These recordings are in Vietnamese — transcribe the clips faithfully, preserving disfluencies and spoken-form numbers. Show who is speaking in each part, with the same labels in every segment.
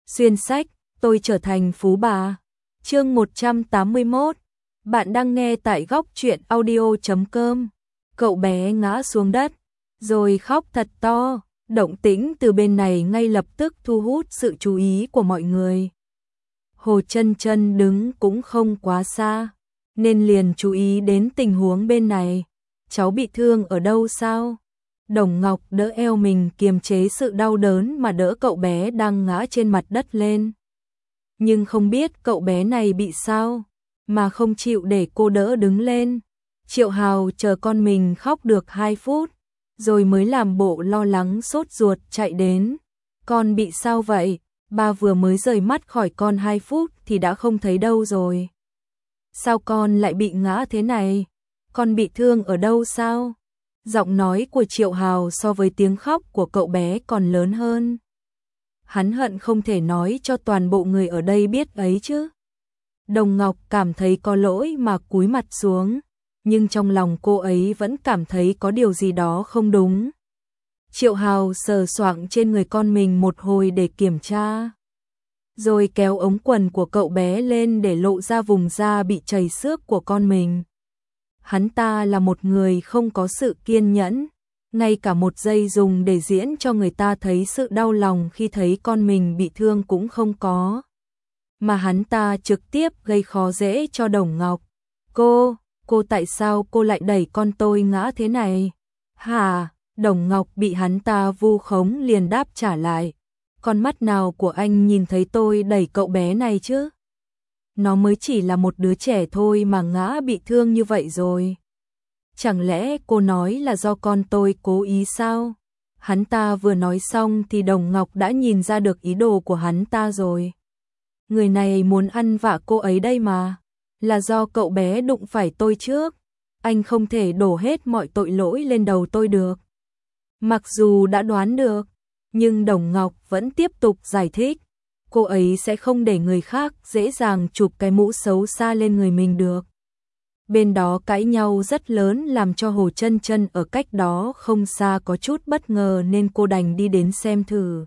Speaker 1: Xuyên sách, tôi trở thành phú bà. Chương một trăm tám mươi mốt. Bạn đang nghe tại góc truyện audio chấm com. Cậu bé ngã xuống đất, rồi khóc thật to. Động tĩnh từ bên này ngay lập tức thu hút sự chú ý của mọi người. Hồ Chân Chân đứng cũng không quá xa, nên liền chú ý đến tình huống bên này. Cháu bị thương ở đâu sao? Đồng Ngọc đỡ eo mình kiềm chế sự đau đớn mà đỡ cậu bé đang ngã trên mặt đất lên. Nhưng không biết cậu bé này bị sao, mà không chịu để cô đỡ đứng lên. Triệu Hào chờ con mình khóc được hai phút, rồi mới làm bộ lo lắng sốt ruột chạy đến. Con bị sao vậy? Ba vừa mới rời mắt khỏi con hai phút thì đã không thấy đâu rồi. Sao con lại bị ngã thế này? Con bị thương ở đâu sao? Giọng nói của Triệu Hào so với tiếng khóc của cậu bé còn lớn hơn. Hắn hận không thể nói cho toàn bộ người ở đây biết ấy chứ. Đồng Ngọc cảm thấy có lỗi mà cúi mặt xuống, nhưng trong lòng cô ấy vẫn cảm thấy có điều gì đó không đúng. Triệu Hào sờ soạng trên người con mình một hồi để kiểm tra, rồi kéo ống quần của cậu bé lên để lộ ra vùng da bị trầy xước của con mình. Hắn ta là một người không có sự kiên nhẫn, ngay cả một giây dùng để diễn cho người ta thấy sự đau lòng khi thấy con mình bị thương cũng không có. Mà hắn ta trực tiếp gây khó dễ cho Đồng Ngọc. Cô, cô tại sao cô lại đẩy con tôi ngã thế này? Hả? Đồng Ngọc bị hắn ta vu khống liền đáp trả lại. Con mắt nào của anh nhìn thấy tôi đẩy cậu bé này chứ? Nó mới chỉ là một đứa trẻ thôi mà ngã bị thương như vậy rồi. Chẳng lẽ cô nói là do con tôi cố ý sao? Hắn ta vừa nói xong thì Đồng Ngọc đã nhìn ra được ý đồ của hắn ta rồi. Người này muốn ăn vạ cô ấy đây mà. Là do cậu bé đụng phải tôi trước. Anh không thể đổ hết mọi tội lỗi lên đầu tôi được. Mặc dù đã đoán được, nhưng Đồng Ngọc vẫn tiếp tục giải thích. Cô ấy sẽ không để người khác dễ dàng chụp cái mũ xấu xa lên người mình được. Bên đó cãi nhau rất lớn làm cho Hồ Chân Chân ở cách đó không xa có chút bất ngờ nên cô đành đi đến xem thử.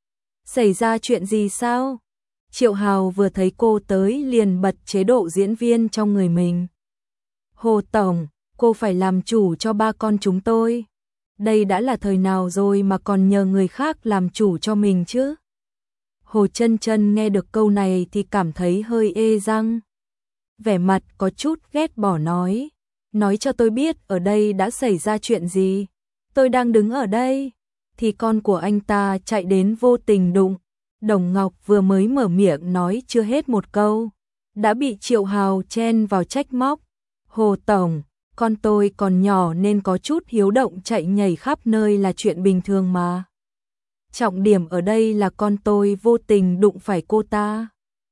Speaker 1: Xảy ra chuyện gì sao? Triệu Hào vừa thấy cô tới liền bật chế độ diễn viên trong người mình. Hồ Tổng, cô phải làm chủ cho ba con chúng tôi. Đây đã là thời nào rồi mà còn nhờ người khác làm chủ cho mình chứ? Hồ Chân Chân nghe được câu này thì cảm thấy hơi ê răng. Vẻ mặt có chút ghét bỏ nói. Nói cho tôi biết ở đây đã xảy ra chuyện gì. Tôi đang đứng ở đây. Thì con của anh ta chạy đến vô tình đụng. Đồng Ngọc vừa mới mở miệng nói chưa hết một câu, đã bị Triệu Hào chen vào trách móc. Hồ Tổng, con tôi còn nhỏ nên có chút hiếu động chạy nhảy khắp nơi là chuyện bình thường mà. Trọng điểm ở đây là con tôi vô tình đụng phải cô ta.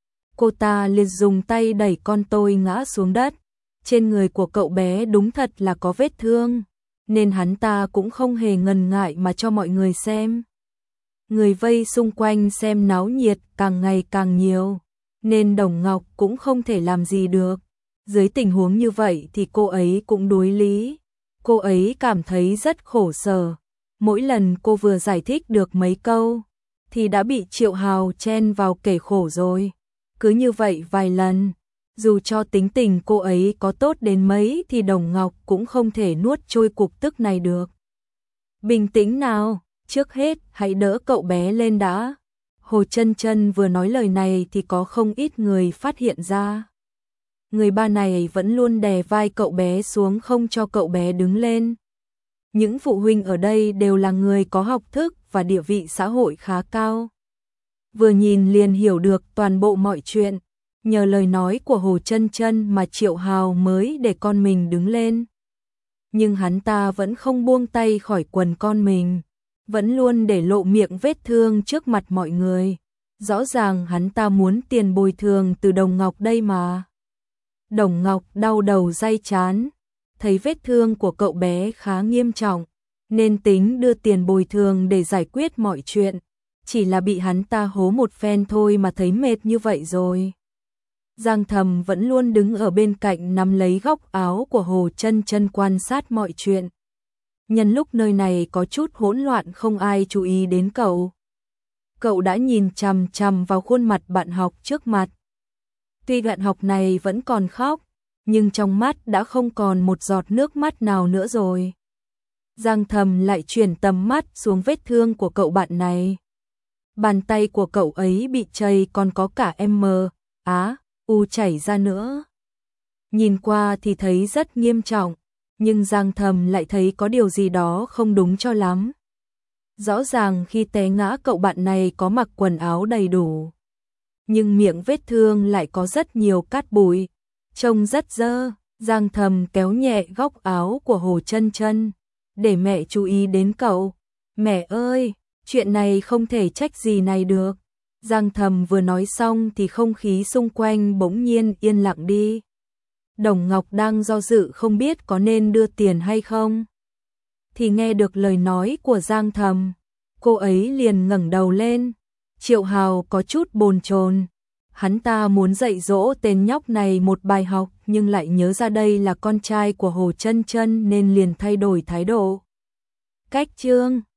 Speaker 1: Cô ta liền dùng tay đẩy con tôi ngã xuống đất. Trên người của cậu bé đúng thật là có vết thương, nên hắn ta cũng không hề ngần ngại mà cho mọi người xem. Người vây xung quanh xem náo nhiệt càng ngày càng nhiều, nên Đồng Ngọc cũng không thể làm gì được. Dưới tình huống như vậy thì cô ấy cũng đuối lý. Cô ấy cảm thấy rất khổ sở. Mỗi lần cô vừa giải thích được mấy câu thì đã bị Triệu Hào chen vào kể khổ rồi. Cứ như vậy vài lần, dù cho tính tình cô ấy có tốt đến mấy thì Đồng Ngọc cũng không thể nuốt trôi cục tức này được. Bình tĩnh nào, trước hết hãy đỡ cậu bé lên đã. Hồ Chân Chân vừa nói lời này thì có không ít người phát hiện ra. Người ba này vẫn luôn đè vai cậu bé xuống không cho cậu bé đứng lên. Những phụ huynh ở đây đều là người có học thức và địa vị xã hội khá cao. Vừa nhìn liền hiểu được toàn bộ mọi chuyện. Nhờ lời nói của Hồ Chân Chân mà Triệu Hào mới để con mình đứng lên. Nhưng hắn ta vẫn không buông tay khỏi quần con mình, vẫn luôn để lộ miệng vết thương trước mặt mọi người. Rõ ràng hắn ta muốn tiền bồi thường từ Đồng Ngọc đây mà. Đồng Ngọc đau đầu day chán, thấy vết thương của cậu bé khá nghiêm trọng, nên tính đưa tiền bồi thường để giải quyết mọi chuyện. Chỉ là bị hắn ta hố một phen thôi mà thấy mệt như vậy rồi. Giang Thầm vẫn luôn đứng ở bên cạnh nắm lấy góc áo của Hồ Chân Chân quan sát mọi chuyện. Nhân lúc nơi này có chút hỗn loạn không ai chú ý đến cậu. cậu đã nhìn chằm chằm vào khuôn mặt bạn học trước mặt. Tuy bạn học này vẫn còn khóc, nhưng trong mắt đã không còn một giọt nước mắt nào nữa rồi. Giang Thầm lại chuyển tầm mắt xuống vết thương của cậu bạn này. Bàn tay của cậu ấy bị chảy còn có cả M, á, U chảy ra nữa. Nhìn qua thì thấy rất nghiêm trọng, nhưng Giang Thầm lại thấy có điều gì đó không đúng cho lắm. Rõ ràng khi té ngã cậu bạn này có mặc quần áo đầy đủ, nhưng miệng vết thương lại có rất nhiều cát bụi, trông rất dơ. Giang Thầm kéo nhẹ góc áo của Hồ Chân Chân, để mẹ chú ý đến cậu. Mẹ ơi, chuyện này không thể trách gì này được. Giang Thầm vừa nói xong thì không khí xung quanh bỗng nhiên yên lặng đi. Đồng Ngọc đang do dự không biết có nên đưa tiền hay không, thì nghe được lời nói của Giang Thầm, cô ấy liền ngẩng đầu lên. Triệu Hào có chút bồn chồn, hắn ta muốn dạy dỗ tên nhóc này một bài học nhưng lại nhớ ra đây là con trai của Hồ Chân Chân nên liền thay đổi thái độ. Cách chương